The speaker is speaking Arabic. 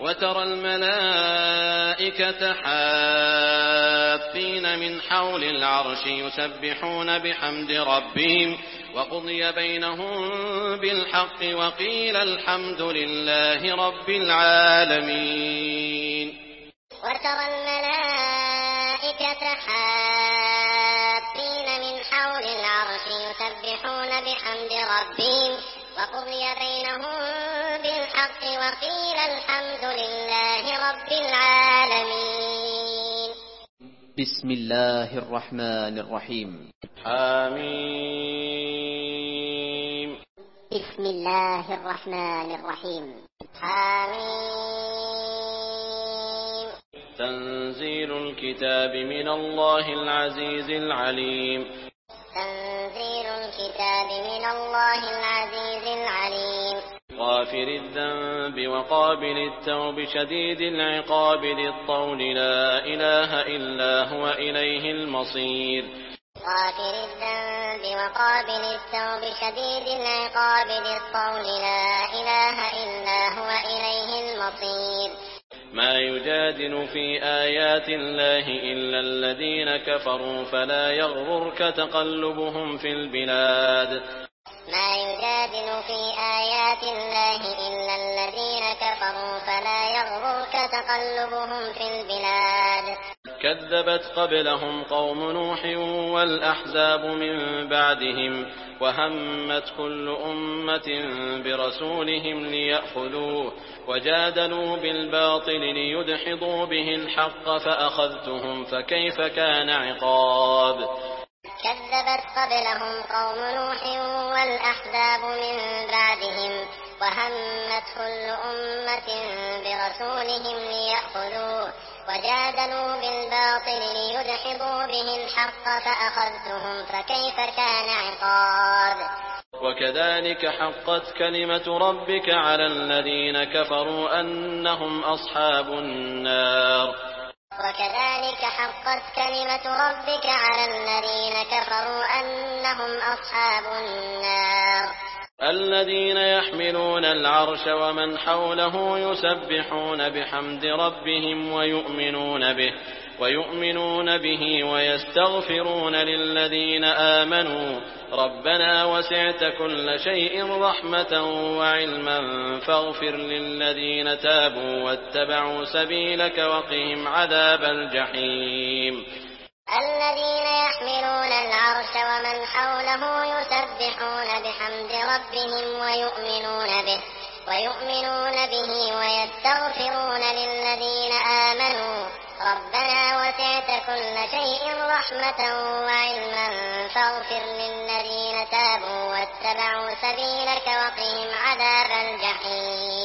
وترى الملائكة حافين من حول العرش يسبحون بحمد ربهم وقضي بينهم بالحق وقيل الحمد لله رب العالمين. وترى الملائكة حافين من حول العرش يسبحون بحمد ربهم وقضي بينهم بالحق وقيل الحمد لله رب العالمين. بسم الله الرحمن الرحيم. حميم. بسم الله الرحمن الرحيم. حميم. تنزيل الكتاب من الله العزيز العليم. تنزيل الكتاب من الله العزيز العليم. غافر الذنب وقابل التوب شديد العقاب ذي الطول لا إله إلا هو إليه المصير. غافر الذنب وقابل التوب شديد العقاب ذي الطول لا إله إلا هو إليه المصير. ما يجادل في آيات الله إلا الذين كفروا فلا يغررك تقلبهم في البلاد. ما يجادل في آيات الله إلا الذين كفروا فلا يغررك تقلبهم في البلاد. كذبت قبلهم قوم نوح والأحزاب من بعدهم وهمت كل أمة برسولهم ليأخذوه وجادلوا بالباطل ليدحضوا به الحق فأخذتهم فكيف كان عقاب. كذبت قبلهم قوم نوح والأحزاب من بعدهم وهمت كل أمة برسولهم ليأخذوه وجادلوا بالباطل ليدحضوا به الحق فأخذتهم فكيف كان عقاب. وكذلك حقت كلمة ربك على الذين كفروا أنهم أصحاب النار. وكذلك حقت كلمة ربك على الذين كفروا أنهم أصحاب النار. الذين يحملون العرش ومن حوله يسبحون بحمد ربهم ويؤمنون به ويستغفرون للذين آمنوا ربنا وسعت كل شيء رحمة وعلما فاغفر للذين تابوا واتبعوا سبيلك وقهم عذاب الجحيم. الذين يحملون العرش ومن حوله يسبحون بحمد ربهم ويؤمنون به ويستغفرون للذين آمنوا ربنا وسعت كل شيء رحمة وعلما فاغفر للذين تابوا واتبعوا سبيلك وقهم عذاب الجحيم.